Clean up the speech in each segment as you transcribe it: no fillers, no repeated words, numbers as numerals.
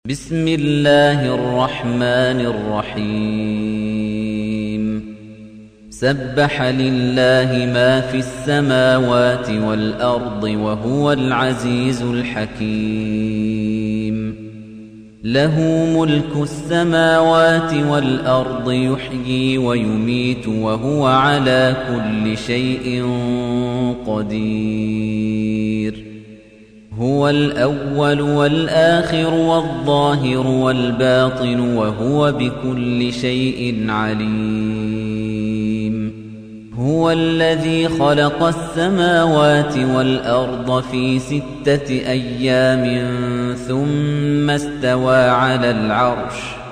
بسم الله الرحمن الرحيم سبح لله ما في السماوات والأرض وهو العزيز الحكيم له ملك السماوات والأرض يحيي ويميت وهو على كل شيء قدير هو الأول والآخر والظاهر والباطن وهو بكل شيء عليم هو الذي خلق السماوات والأرض في 6 أيام ثم استوى على العرش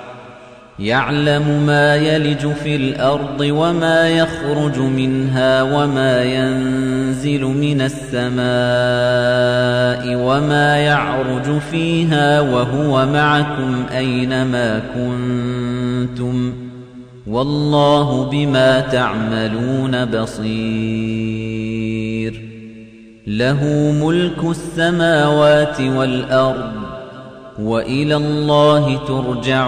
يعلم ما يلج في الأرض وما يخرج منها وما ينزل من السماء وما يعرج فيها وهو معكم أينما كنتم والله بما تعملون بصير له ملك السماوات والأرض وإلى الله ترجع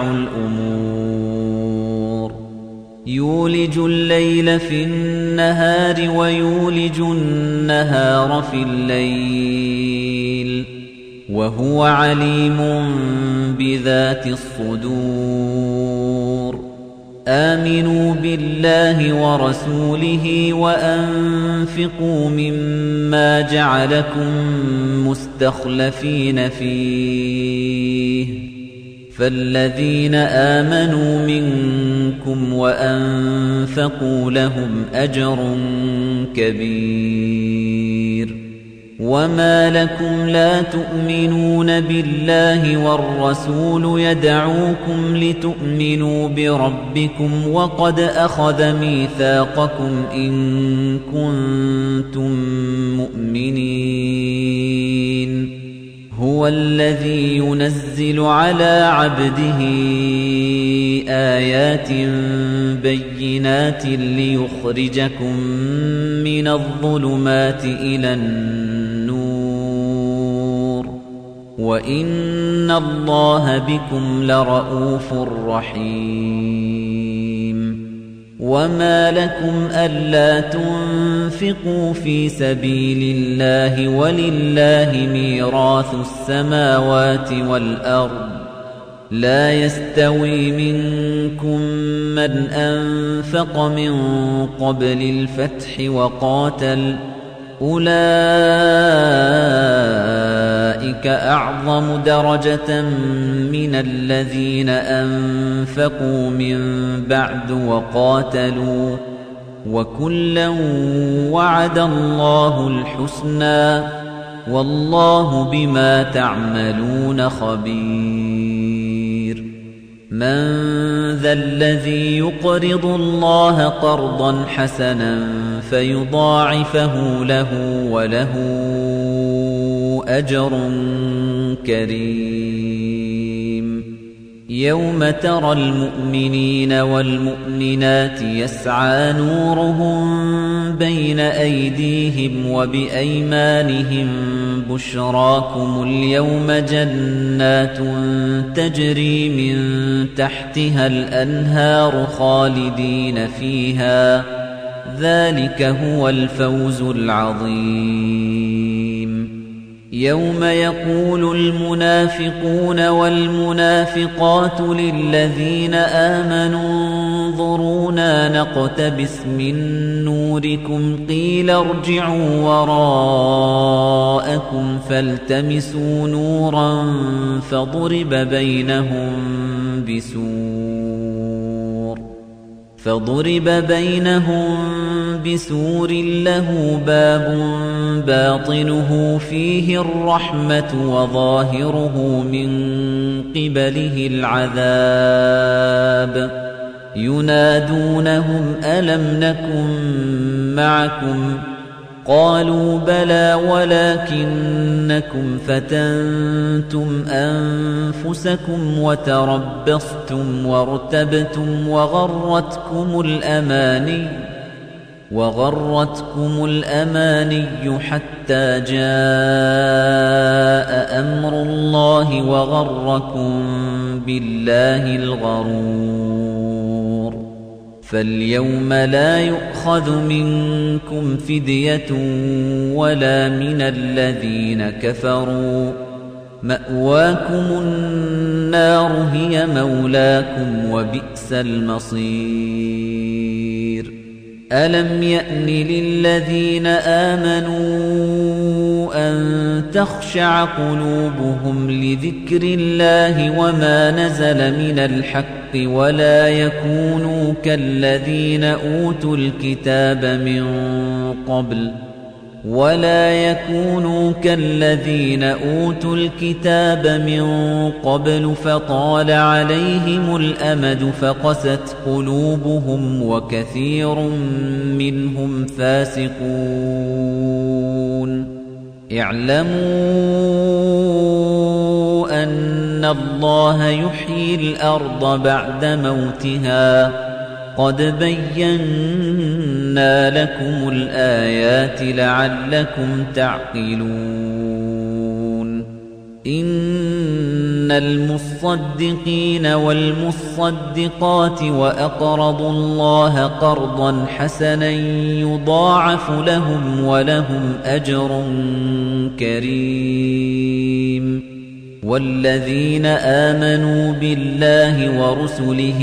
الأمور يولج الليل في النهار ويولج النهار في الليل وهو عليم بذات الصدور آمنوا بالله ورسوله وأنفقوا مما جعلكم مستخلفين فيه فالذين آمنوا منكم وأنفقوا لهم أجر كبير وما لكم لا تؤمنون بالله والرسول يدعوكم لتؤمنوا بربكم وقد أخذ ميثاقكم إن كنتم مؤمنين هو الذي ينزل على عبده آيات بينات ليخرجكم من الظلمات إلى النور وإن الله بكم لرؤوف رحيم وما لكم ألا تنفقوا في سبيل الله ولله ميراث السماوات والأرض لا يستوي منكم من أنفق من قبل الفتح وقاتل أولئك أعظم درجة من الذين أنفقوا من بعد وقاتلوا وكلا وعد الله الحسنى والله بما تعملون خبير من ذا الذي يقرض الله قرضا حسنا فيضاعفه له وله أجر كريم يوم ترى المؤمنين والمؤمنات يسعى نورهم بين أيديهم وبأيمانهم بشراكم اليوم جنات تجري من تحتها الأنهار خالدين فيها ذلك هو الفوز العظيم يوم يقول المنافقون والمنافقات للذين آمنوا انظرونا نقتبس من نوركم قيل ارجعوا وراءكم فالتمسوا نورا فضرب بينهم بسور له باب باطنه فيه الرحمة وظاهره من قبله العذاب ينادونهم ألم نكن معكم قالوا بلى ولكنكم فتنتم أنفسكم وتربصتم وارتبتم وغرتكم الأماني وغرتكم الأماني حتى جاء أمر الله وغركم بالله الغرور فاليوم لا يؤخذ منكم فدية ولا من الذين كفروا مأواكم النار هي مولاكم وبئس المصير ألم يأن للذين آمنوا أن تخشع قلوبهم لذكر الله وما نزل من الحق ولا يكونوا كالذين أوتوا الكتاب من قبل فطال عليهم الأمد فقست قلوبهم وكثير منهم فاسقون اعلموا أن الله يحيي الأرض بعد موتها قد بينا لكم الآيات لعلكم تعقلون إن المصدقين والمصدقات وأقرضوا الله قرضا حسنا يضاعف لهم ولهم أجر كريم والذين آمنوا بالله ورسله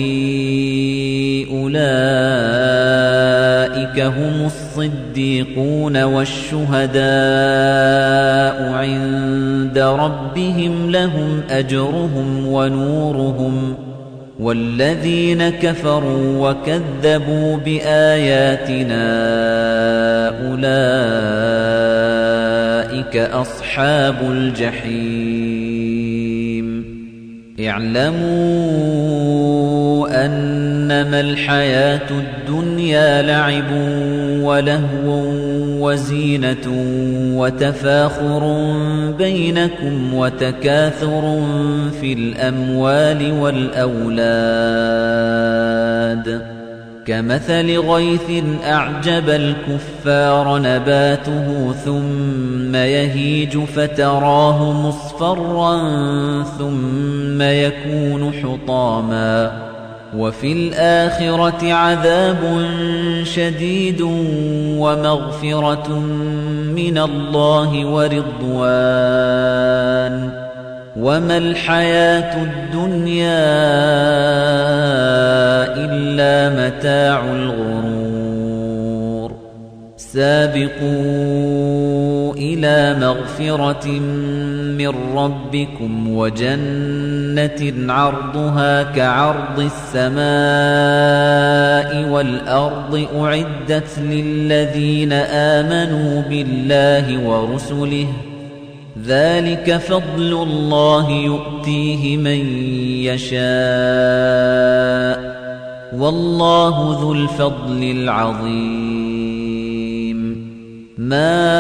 أولئك هم الصديقون والشهداء عند ربهم لهم أجرهم ونورهم والذين كفروا وكذبوا بآياتنا أولئك أصحاب الجحيم اعلموا أنما الحياة الدنيا لعب ولهو وزينة وتفاخر بينكم وتكاثر في الأموال والأولاد كمثل غيث أعجب الكفار نباته ثم يهيج فتراه مصفرا ثم يكون حطاما وفي الآخرة عذاب شديد ومغفرة من الله ورضوان وما الحياة الدنيا إلا متاع الغرور سابقوا إلى مغفرة من ربكم وجنة عرضها كعرض السماء والأرض أعدت للذين آمنوا بالله ورسله ذلك فضل الله يؤتيه من يشاء والله ذو الفضل العظيم ما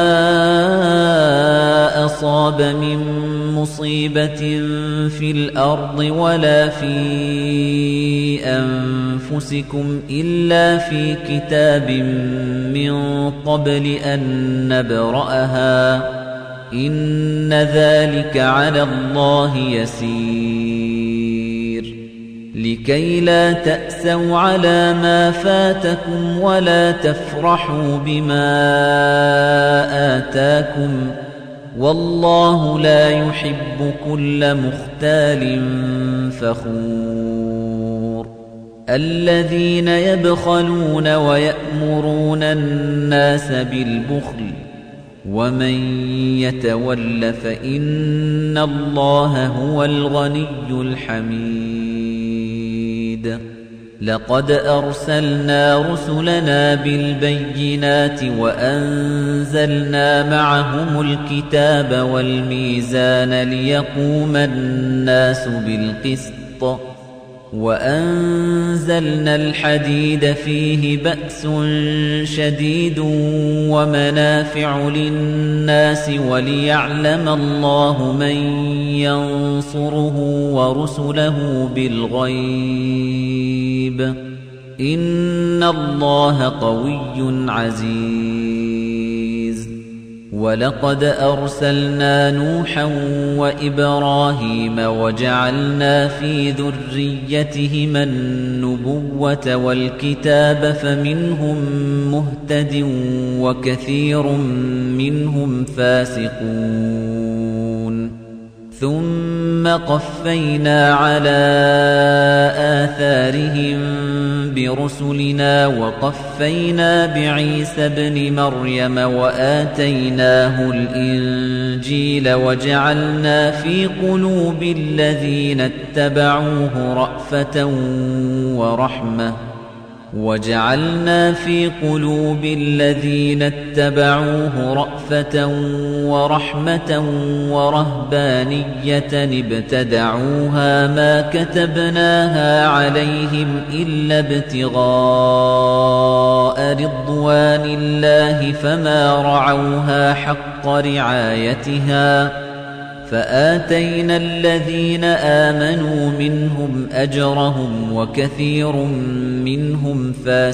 أصاب من مصيبة في الأرض ولا في أنفسكم إلا في كتاب من قبل أن نبرأها إن ذلك على الله يسير لكي لا تأسوا على ما فاتكم ولا تفرحوا بما آتاكم والله لا يحب كل مختال فخور الذين يبخلون ويأمرون الناس بالبخل ومن يتول فإن الله هو الغني الحميد لقد أرسلنا رسلنا بالبينات وأنزلنا معهم الكتاب والميزان ليقوم الناس بالقسط وأنزلنا الحديد فيه بأس شديد ومنافع للناس وليعلم الله من ينصره ورسله بالغيب إِنَّ اللَّهَ قَوِيٌّ عَزِيزٌ وَلَقَدْ أَرْسَلْنَا نُوحًا وَإِبْرَاهِيمَ وَجَعَلْنَا فِي ذُرِّيَّتِهِمَا النُّبُوَّةَ وَالْكِتَابَ فَمِنْهُم مُّهْتَدٍ وَكَثِيرٌ مِّنْهُمْ فَاسِقُونَ ثُمَّ قَفَّيْنَا عَلَى آثَارِهِم بِرُسُلِنَا وَقَفَّيْنَا بِعِيسَى ابْنِ مَرْيَمَ وَآتَيْنَاهُ الْإِنجِيلَ وَجَعَلْنَا فِي قُلُوبِ الَّذِينَ اتَّبَعُوهُ رَأْفَةً وَرَحْمَةً وَرَهْبَانِيَّةً ابْتَدَعُوهَا مَا كَتَبْنَاهَا عَلَيْهِمْ إِلَّا ابْتِغَاءَ رِضْوَانِ اللَّهِ فَمَا رَعَوْهَا حَقَّ رِعَايَتِهَا فَآتَيْنَا الَّذِينَ آمَنُوا مِنْهُمْ أَجْرَهُمْ وَكَثِيرٌ مِّنْهُمْ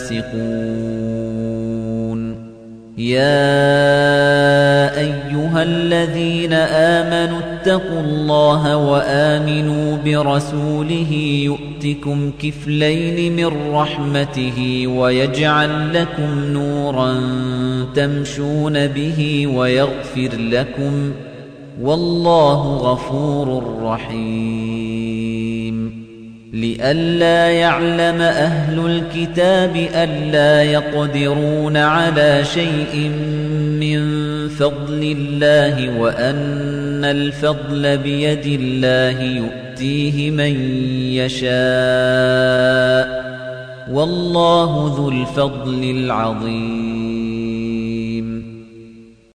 فَاسِقُونَ يَا أَيُّهَا الَّذِينَ آمَنُوا اتَّقُوا اللَّهَ وَآمِنُوا بِرَسُولِهِ يُؤْتِكُمْ كِفْلَيْنِ مِنْ رَحْمَتِهِ وَيَجْعَلْ لَكُمْ نُورًا تَمْشُونَ بِهِ وَيَغْفِرْ لَكُمْ وَاللَّهُ غَفُورٌ رَّحِيمٌ لِئَلَّا يَعْلَمَ أَهْلُ الْكِتَابِ أَلَّا يَقْدِرُونَ عَلَى شَيْءٍ مِّن فَضْلِ اللَّهِ وَأَنَّ الْفَضْلَ بِيَدِ اللَّهِ يُؤْتِيهِ مَن يَشَاءُ وَاللَّهُ ذُو الْفَضْلِ الْعَظِيمِ